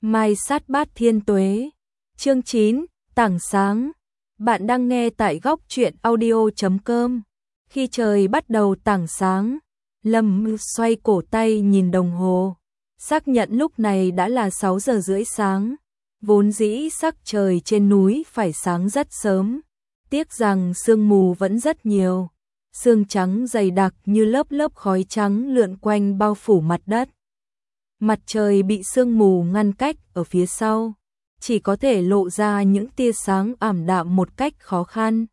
Mai sát bát thiên tuế. Chương 9, tảng sáng. Bạn đang nghe tại góc truyện audio.com. Khi trời bắt đầu tảng sáng, Lâm xoay cổ tay nhìn đồng hồ, xác nhận lúc này đã là 6 giờ rưỡi sáng. Vốn dĩ sắc trời trên núi phải sáng rất sớm, tiếc rằng sương mù vẫn rất nhiều. Sương trắng dày đặc như lớp lớp khói trắng lượn quanh bao phủ mặt đất. Mặt trời bị sương mù ngăn cách ở phía sau, chỉ có thể lộ ra những tia sáng ảm đạm một cách khó khăn.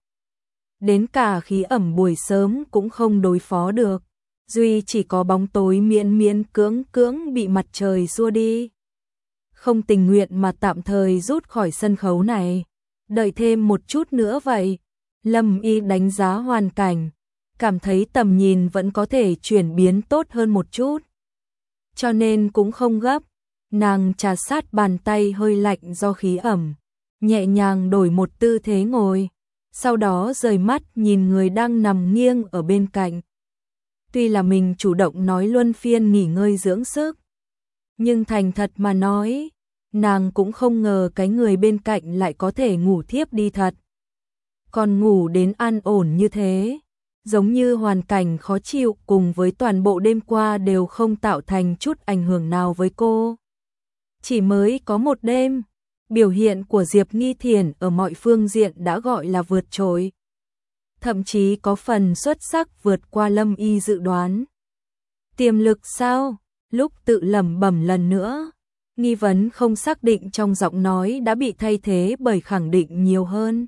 Đến cả khí ẩm buổi sớm cũng không đối phó được, duy chỉ có bóng tối miễn miễn cưỡng bị mặt trời xua đi. Không tình nguyện mà tạm thời rút khỏi sân khấu này, đợi thêm một chút nữa vậy. Lâm Y đánh giá hoàn cảnh, cảm thấy tầm nhìn vẫn có thể chuyển biến tốt hơn một chút, cho nên cũng không gấp. Nàng trà sát bàn tay hơi lạnh do khí ẩm, nhẹ nhàng đổi một tư thế ngồi, sau đó rời mắt nhìn người đang nằm nghiêng ở bên cạnh. Tuy là mình chủ động nói luân phiên nghỉ ngơi dưỡng sức, nhưng thành thật mà nói, nàng cũng không ngờ cái người bên cạnh lại có thể ngủ thiếp đi thật. Còn ngủ đến an ổn như thế, giống như hoàn cảnh khó chịu cùng với toàn bộ đêm qua đều không tạo thành chút ảnh hưởng nào với cô. Chỉ mới có một đêm, biểu hiện của Diệp Nghi Thiển ở mọi phương diện đã gọi là vượt trội. Thậm chí có phần xuất sắc vượt qua Lâm Y dự đoán. Tiềm lực sao? Lúc tự lẩm bẩm lần nữa, nghi vấn không xác định trong giọng nói đã bị thay thế bởi khẳng định nhiều hơn.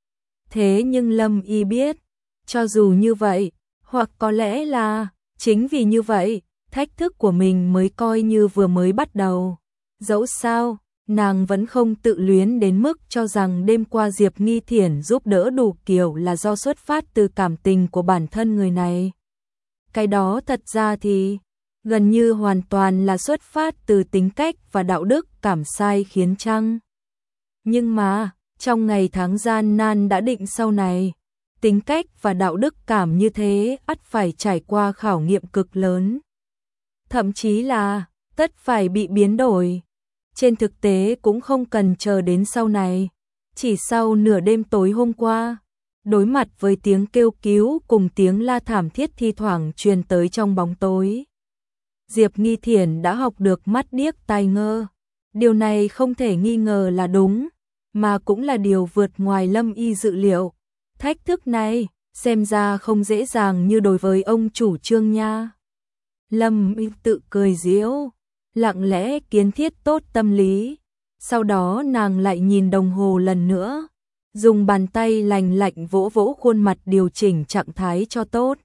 Thế nhưng Lâm Y biết, cho dù như vậy, hoặc có lẽ là chính vì như vậy, thách thức của mình mới coi như vừa mới bắt đầu. Dẫu sao, nàng vẫn không tự luyến đến mức cho rằng đêm qua Diệp Nghi Thiển giúp đỡ đủ kiểu là do xuất phát từ cảm tình của bản thân người này. Cái đó thật ra thì gần như hoàn toàn là xuất phát từ tính cách và đạo đức cảm sai khiến chăng. Nhưng mà, trong ngày tháng gian nan đã định sau này, tính cách và đạo đức cảm như thế ắt phải trải qua khảo nghiệm cực lớn. Thậm chí là tất phải bị biến đổi. Trên thực tế cũng không cần chờ đến sau này, chỉ sau nửa đêm tối hôm qua, đối mặt với tiếng kêu cứu cùng tiếng la thảm thiết thi thoảng truyền tới trong bóng tối, Diệp Nghi Thiển đã học được mắt điếc tai ngơ. Điều này không thể nghi ngờ là đúng, mà cũng là điều vượt ngoài Lâm Y dự liệu. Thách thức này xem ra không dễ dàng như đối với ông chủ Trương nha. Lâm Y tự cười giễu, lặng lẽ kiến thiết tốt tâm lý. Sau đó nàng lại nhìn đồng hồ lần nữa, dùng bàn tay lành lạnh vỗ vỗ khuôn mặt điều chỉnh trạng thái cho tốt.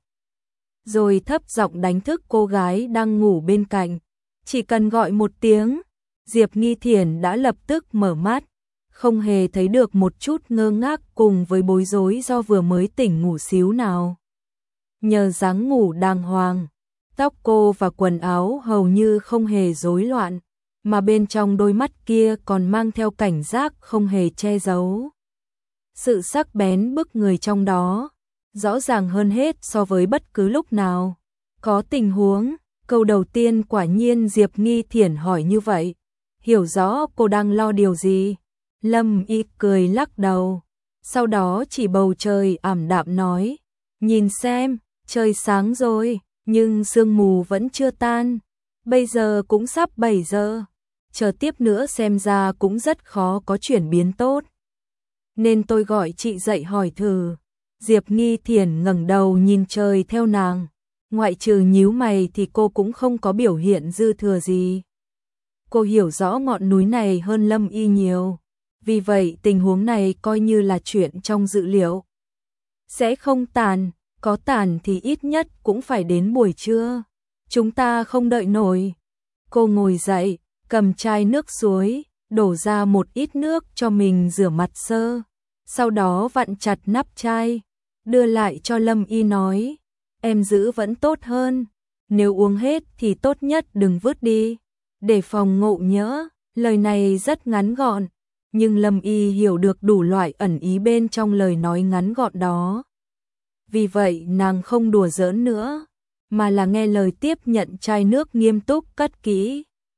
Rồi thấp giọng đánh thức cô gái đang ngủ bên cạnh. Chỉ cần gọi một tiếng, Diệp Nghi Thiển đã lập tức mở mắt, không hề thấy được một chút ngơ ngác cùng với bối rối do vừa mới tỉnh ngủ xíu nào. Nhờ dáng ngủ đàng hoàng, tóc cô và quần áo hầu như không hề rối loạn, mà bên trong đôi mắt kia còn mang theo cảnh giác không hề che giấu. Sự sắc bén bức người trong đó, rõ ràng hơn hết so với bất cứ lúc nào. Có tình huống, câu đầu tiên quả nhiên Diệp Nghi Thiển hỏi như vậy, hiểu rõ cô đang lo điều gì. Lâm Y cười lắc đầu, sau đó chỉ bầu trời ảm đạm nói, nhìn xem, trời sáng rồi, nhưng sương mù vẫn chưa tan, bây giờ cũng sắp 7 giờ, chờ tiếp nữa xem ra cũng rất khó có chuyển biến tốt. Nên tôi gọi chị dậy hỏi thử. Diệp Nghi Thiển ngẩng đầu nhìn trời theo nàng, ngoại trừ nhíu mày thì cô cũng không có biểu hiện dư thừa gì. Cô hiểu rõ ngọn núi này hơn Lâm Y nhiều, vì vậy tình huống này coi như là chuyện trong dự liệu. Sẽ không tàn, có tàn thì ít nhất cũng phải đến buổi trưa. Chúng ta không đợi nổi. Cô ngồi dậy, cầm chai nước suối, đổ ra một ít nước cho mình rửa mặt sơ. Sau đó vặn chặt nắp chai, đưa lại cho Lâm Y nói, em giữ vẫn tốt hơn. Nếu uống hết thì tốt nhất đừng vứt đi, để phòng ngộ nhỡ. Lời này rất ngắn gọn, nhưng Lâm Y hiểu được đủ loại ẩn ý bên trong lời nói ngắn gọn đó. Vì vậy nàng không đùa giỡn nữa, mà là nghe lời tiếp nhận chai nước nghiêm túc cất kỹ.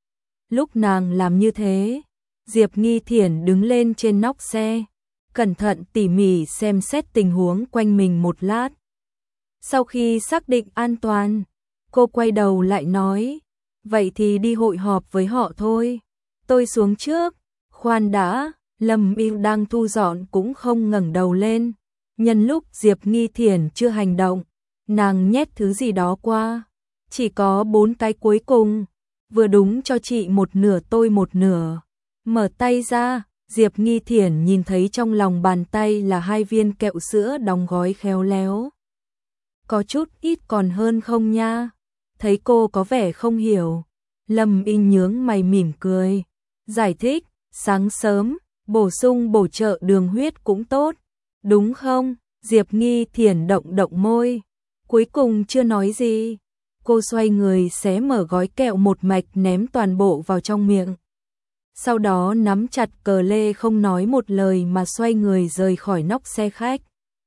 Lúc nàng làm như thế, Diệp Nghi Thiển đứng lên trên nóc xe, cẩn thận tỉ mỉ xem xét tình huống quanh mình một lát. Sau khi xác định an toàn, cô quay đầu lại nói, vậy thì đi hội họp với họ thôi, tôi xuống trước. Khoan đã, Lâm Y đang thu dọn cũng không ngẩng đầu lên, nhân lúc Diệp Nghi Thiển chưa hành động, nàng nhét thứ gì đó qua, chỉ có 4 cái cuối cùng, vừa đúng cho chị một nửa tôi một nửa. Mở tay ra, Diệp Nghi Thiển nhìn thấy trong lòng bàn tay là 2 viên kẹo sữa đóng gói khéo léo. Có chút ít còn hơn không nha? Thấy cô có vẻ không hiểu, Lâm Y nhướng mày mỉm cười, giải thích, sáng sớm, bổ sung bổ trợ đường huyết cũng tốt, đúng không? Diệp Nghi Thiển động động môi, cuối cùng chưa nói gì. Cô xoay người xé mở gói kẹo một mạch ném toàn bộ vào trong miệng. Sau đó nắm chặt cờ lê không nói một lời mà xoay người rời khỏi nóc xe khách.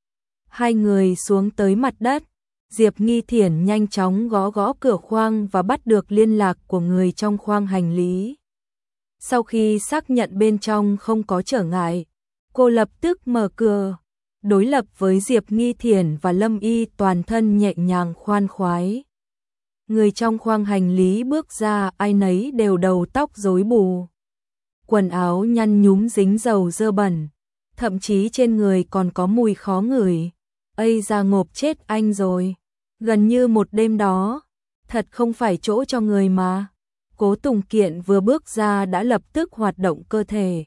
Hai người xuống tới mặt đất, Diệp Nghi Thiển nhanh chóng gõ gõ cửa khoang và bắt được liên lạc của người trong khoang hành lý. Sau khi xác nhận bên trong không có trở ngại, cô lập tức mở cửa, đối lập với Diệp Nghi Thiển và Lâm Y toàn thân nhẹ nhàng khoan khoái. Người trong khoang hành lý bước ra ai nấy đều đầu tóc rối bù. Quần áo nhăn nhúm dính dầu dơ bẩn, thậm chí trên người còn có mùi khó ngửi. Ây da ngộp chết anh rồi, gần như một đêm đó, thật không phải chỗ cho người mà. Cố Tùng Kiện vừa bước ra đã lập tức hoạt động cơ thể.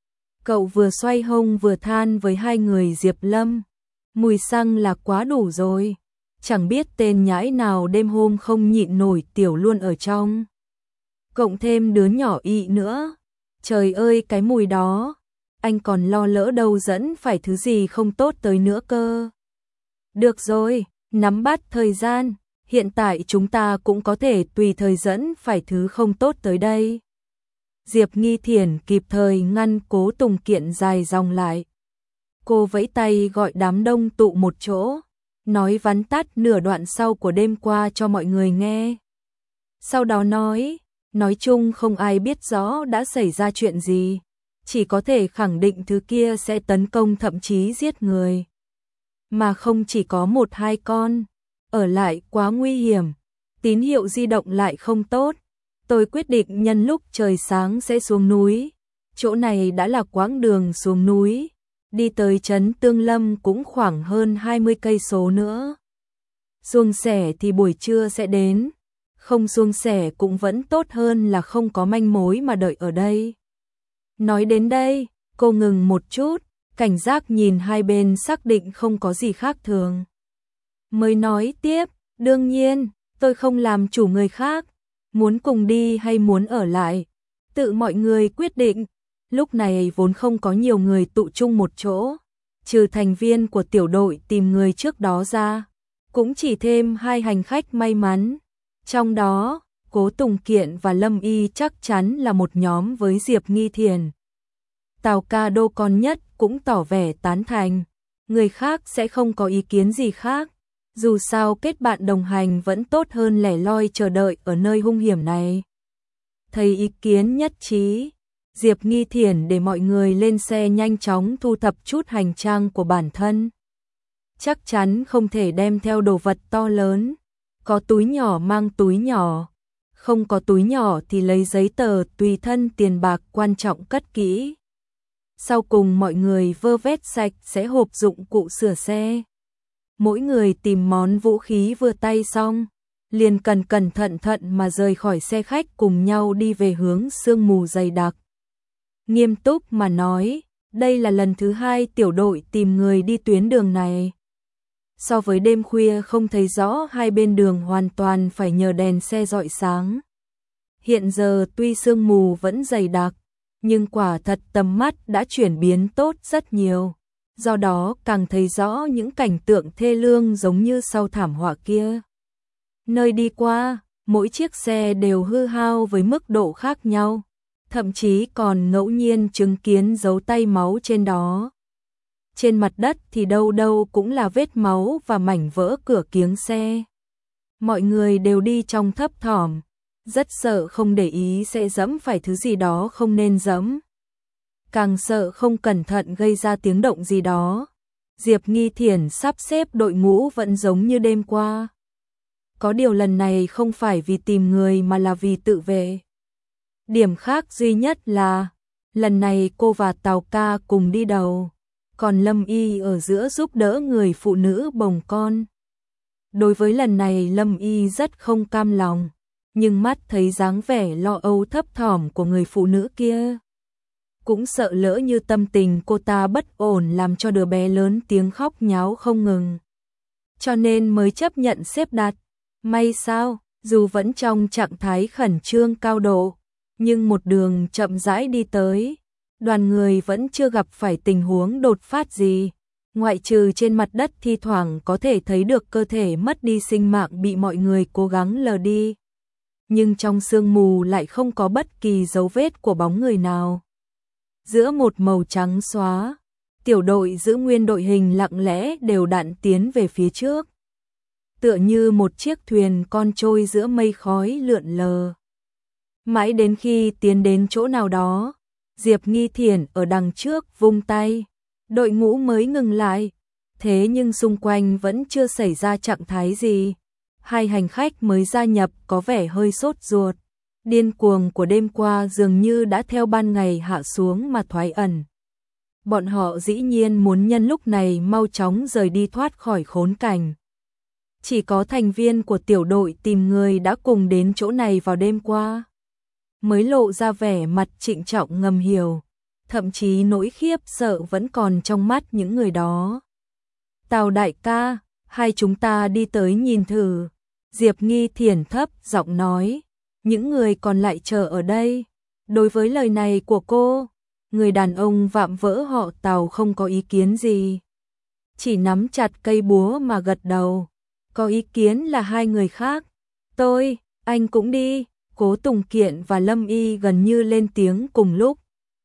Cậu vừa xoay hông vừa than với hai người Diệp Lâm, mùi xăng là quá đủ rồi, chẳng biết tên nhãi nào đêm hôm không nhịn nổi tiểu luôn ở trong. Cộng thêm đứa nhỏ ị nữa, trời ơi cái mùi đó, anh còn lo lỡ đâu dẫn phải thứ gì không tốt tới nữa cơ. Được rồi, nắm bắt thời gian, hiện tại chúng ta cũng có thể tùy thời dẫn phải thứ không tốt tới đây. Diệp Nghi Thiển kịp thời ngăn Cố Tùng Kiện dài dòng lại. Cô vẫy tay gọi đám đông tụ một chỗ, nói vắn tắt nửa đoạn sau của đêm qua cho mọi người nghe. Sau đó nói chung không ai biết rõ đã xảy ra chuyện gì, chỉ có thể khẳng định thứ kia sẽ tấn công thậm chí giết người. Mà không chỉ có 1-2 con, ở lại quá nguy hiểm, tín hiệu di động lại không tốt. Tôi quyết định nhân lúc trời sáng sẽ xuống núi, chỗ này đã là quãng đường xuống núi, đi tới trấn Tương Lâm cũng khoảng hơn 20 cây số nữa. Suôn sẻ thì buổi trưa sẽ đến, không suôn sẻ cũng vẫn tốt hơn là không có manh mối mà đợi ở đây. Nói đến đây, cô ngừng một chút, cảnh giác nhìn hai bên xác định không có gì khác thường. Mới nói tiếp, đương nhiên, tôi không làm chủ người khác, muốn cùng đi hay muốn ở lại, tự mọi người quyết định. Lúc này vốn không có nhiều người tụ chung một chỗ, trừ thành viên của tiểu đội tìm người trước đó ra, cũng chỉ thêm 2 hành khách may mắn. Trong đó, Cố Tùng Kiện và Lâm Y chắc chắn là một nhóm với Diệp Nghi Thiển. Tào Ca Đô con nhất cũng tỏ vẻ tán thành, người khác sẽ không có ý kiến gì khác. Dù sao kết bạn đồng hành vẫn tốt hơn lẻ loi chờ đợi ở nơi hung hiểm này. Thấy ý kiến nhất trí, Diệp Nghi Thiển để mọi người lên xe nhanh chóng thu thập chút hành trang của bản thân. Chắc chắn không thể đem theo đồ vật to lớn, có túi nhỏ mang túi nhỏ, không có túi nhỏ thì lấy giấy tờ tùy thân tiền bạc quan trọng cất kỹ. Sau cùng mọi người vơ vét sạch sẽ hộp dụng cụ sửa xe. Mỗi người tìm món vũ khí vừa tay xong, liền cẩn thận mà rời khỏi xe khách cùng nhau đi về hướng sương mù dày đặc. Nghiêm túc mà nói, đây là lần thứ 2 tiểu đội tìm người đi tuyến đường này. So với đêm khuya không thấy rõ hai bên đường hoàn toàn phải nhờ đèn xe rọi sáng. Hiện giờ tuy sương mù vẫn dày đặc, nhưng quả thật tầm mắt đã chuyển biến tốt rất nhiều. Do đó càng thấy rõ những cảnh tượng thê lương giống như sau thảm họa kia. Nơi đi qua, mỗi chiếc xe đều hư hao với mức độ khác nhau, thậm chí còn ngẫu nhiên chứng kiến dấu tay máu trên đó. Trên mặt đất thì đâu đâu cũng là vết máu và mảnh vỡ cửa kiếng xe. Mọi người đều đi trong thấp thỏm, rất sợ không để ý sẽ dẫm phải thứ gì đó không nên dẫm. Càng sợ không cẩn thận gây ra tiếng động gì đó. Diệp Nghi Thiển sắp xếp đội ngũ vẫn giống như đêm qua. Có điều lần này không phải vì tìm người mà là vì tự vệ. Điểm khác duy nhất là, lần này cô và Tào Ca cùng đi đầu, còn Lâm Y ở giữa giúp đỡ người phụ nữ bồng con. Đối với lần này Lâm Y rất không cam lòng, nhưng mắt thấy dáng vẻ lo âu thấp thỏm của người phụ nữ kia. Cũng sợ lỡ như tâm tình cô ta bất ổn làm cho đứa bé lớn tiếng khóc nháo không ngừng. Cho nên mới chấp nhận xếp đặt. May sao, dù vẫn trong trạng thái khẩn trương cao độ, nhưng một đường chậm rãi đi tới, đoàn người vẫn chưa gặp phải tình huống đột phát gì. Ngoại trừ trên mặt đất thi thoảng có thể thấy được cơ thể mất đi sinh mạng bị mọi người cố gắng lờ đi. Nhưng trong sương mù lại không có bất kỳ dấu vết của bóng người nào. Giữa một màu trắng xóa, tiểu đội giữ nguyên đội hình lặng lẽ đều đặn tiến về phía trước. Tựa như một chiếc thuyền con trôi giữa mây khói lượn lờ. Mãi đến khi tiến đến chỗ nào đó, Diệp Nghi Thiển ở đằng trước vung tay, đội ngũ mới ngừng lại. Thế nhưng xung quanh vẫn chưa xảy ra trạng thái gì. Hai hành khách mới gia nhập có vẻ hơi sốt ruột. Điên cuồng của đêm qua dường như đã theo ban ngày hạ xuống mà thoái ẩn. Bọn họ dĩ nhiên muốn nhân lúc này mau chóng rời đi thoát khỏi khốn cảnh. Chỉ có thành viên của tiểu đội tìm người đã cùng đến chỗ này vào đêm qua, mới lộ ra vẻ mặt trịnh trọng ngầm hiểu, thậm chí nỗi khiếp sợ vẫn còn trong mắt những người đó. Tào đại ca, hai chúng ta đi tới nhìn thử. Diệp Nghi Thiển thấp giọng nói, những người còn lại chờ ở đây. Đối với lời này của cô, người đàn ông vạm vỡ họ Tào không có ý kiến gì, chỉ nắm chặt cây búa mà gật đầu. Có ý kiến là hai người khác. Tôi, anh cũng đi. Cố Tùng Kiện và Lâm Y gần như lên tiếng cùng lúc.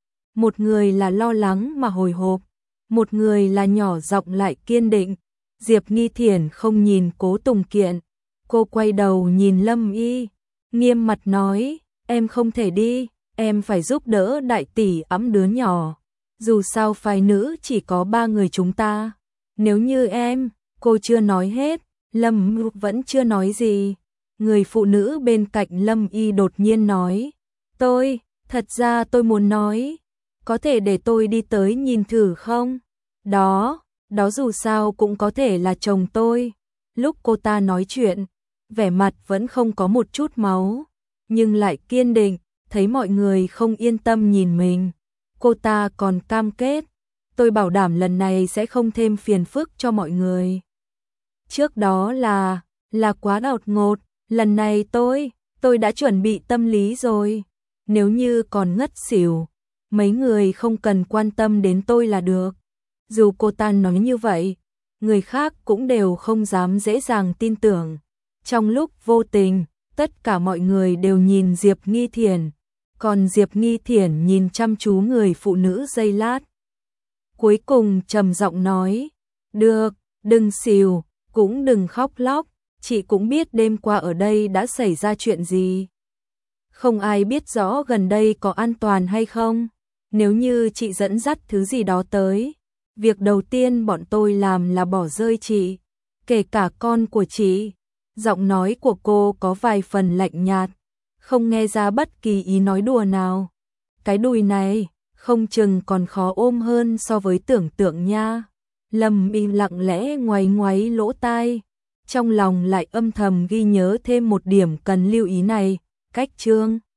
Một người là lo lắng mà hồi hộp, một người là nhỏ giọng lại kiên định. Diệp Nghi Thiển không nhìn Cố Tùng Kiện, cô quay đầu nhìn Lâm Y, nghiêm mặt nói, em không thể đi, em phải giúp đỡ đại tỷ ẵm đứa nhỏ. Dù sao phái nữ chỉ có 3 người chúng ta. Nếu như em, cô chưa nói hết. Lâm vẫn chưa nói gì. Người phụ nữ bên cạnh Lâm Y đột nhiên nói, thật ra tôi muốn nói, có thể để tôi đi tới nhìn thử không? Đó dù sao cũng có thể là chồng tôi. Lúc cô ta nói chuyện, vẻ mặt vẫn không có một chút máu, nhưng lại kiên định. Thấy mọi người không yên tâm nhìn mình, cô ta còn cam kết, tôi bảo đảm lần này sẽ không thêm phiền phức cho mọi người. Trước đó là quá đột ngột, lần này tôi đã chuẩn bị tâm lý rồi. Nếu như còn ngất xỉu, mấy người không cần quan tâm đến tôi là được. Dù cô ta nói như vậy, người khác cũng đều không dám dễ dàng tin tưởng. Trong lúc vô tình, tất cả mọi người đều nhìn Diệp Nghi Thiển, còn Diệp Nghi Thiển nhìn chăm chú người phụ nữ giây lát. Cuối cùng trầm giọng nói, được, đừng xỉu, cũng đừng khóc lóc, chị cũng biết đêm qua ở đây đã xảy ra chuyện gì. Không ai biết rõ gần đây có an toàn hay không. Nếu như chị dẫn dắt thứ gì đó tới, việc đầu tiên bọn tôi làm là bỏ rơi chị, kể cả con của chị. Giọng nói của cô có vài phần lạnh nhạt, không nghe ra bất kỳ ý nói đùa nào. Cái đùi này, không chừng còn khó ôm hơn so với tưởng tượng nha. Lâm Y lặng lẽ ngoáy ngoáy lỗ tai, trong lòng lại âm thầm ghi nhớ thêm một điểm cần lưu ý này, cách chương.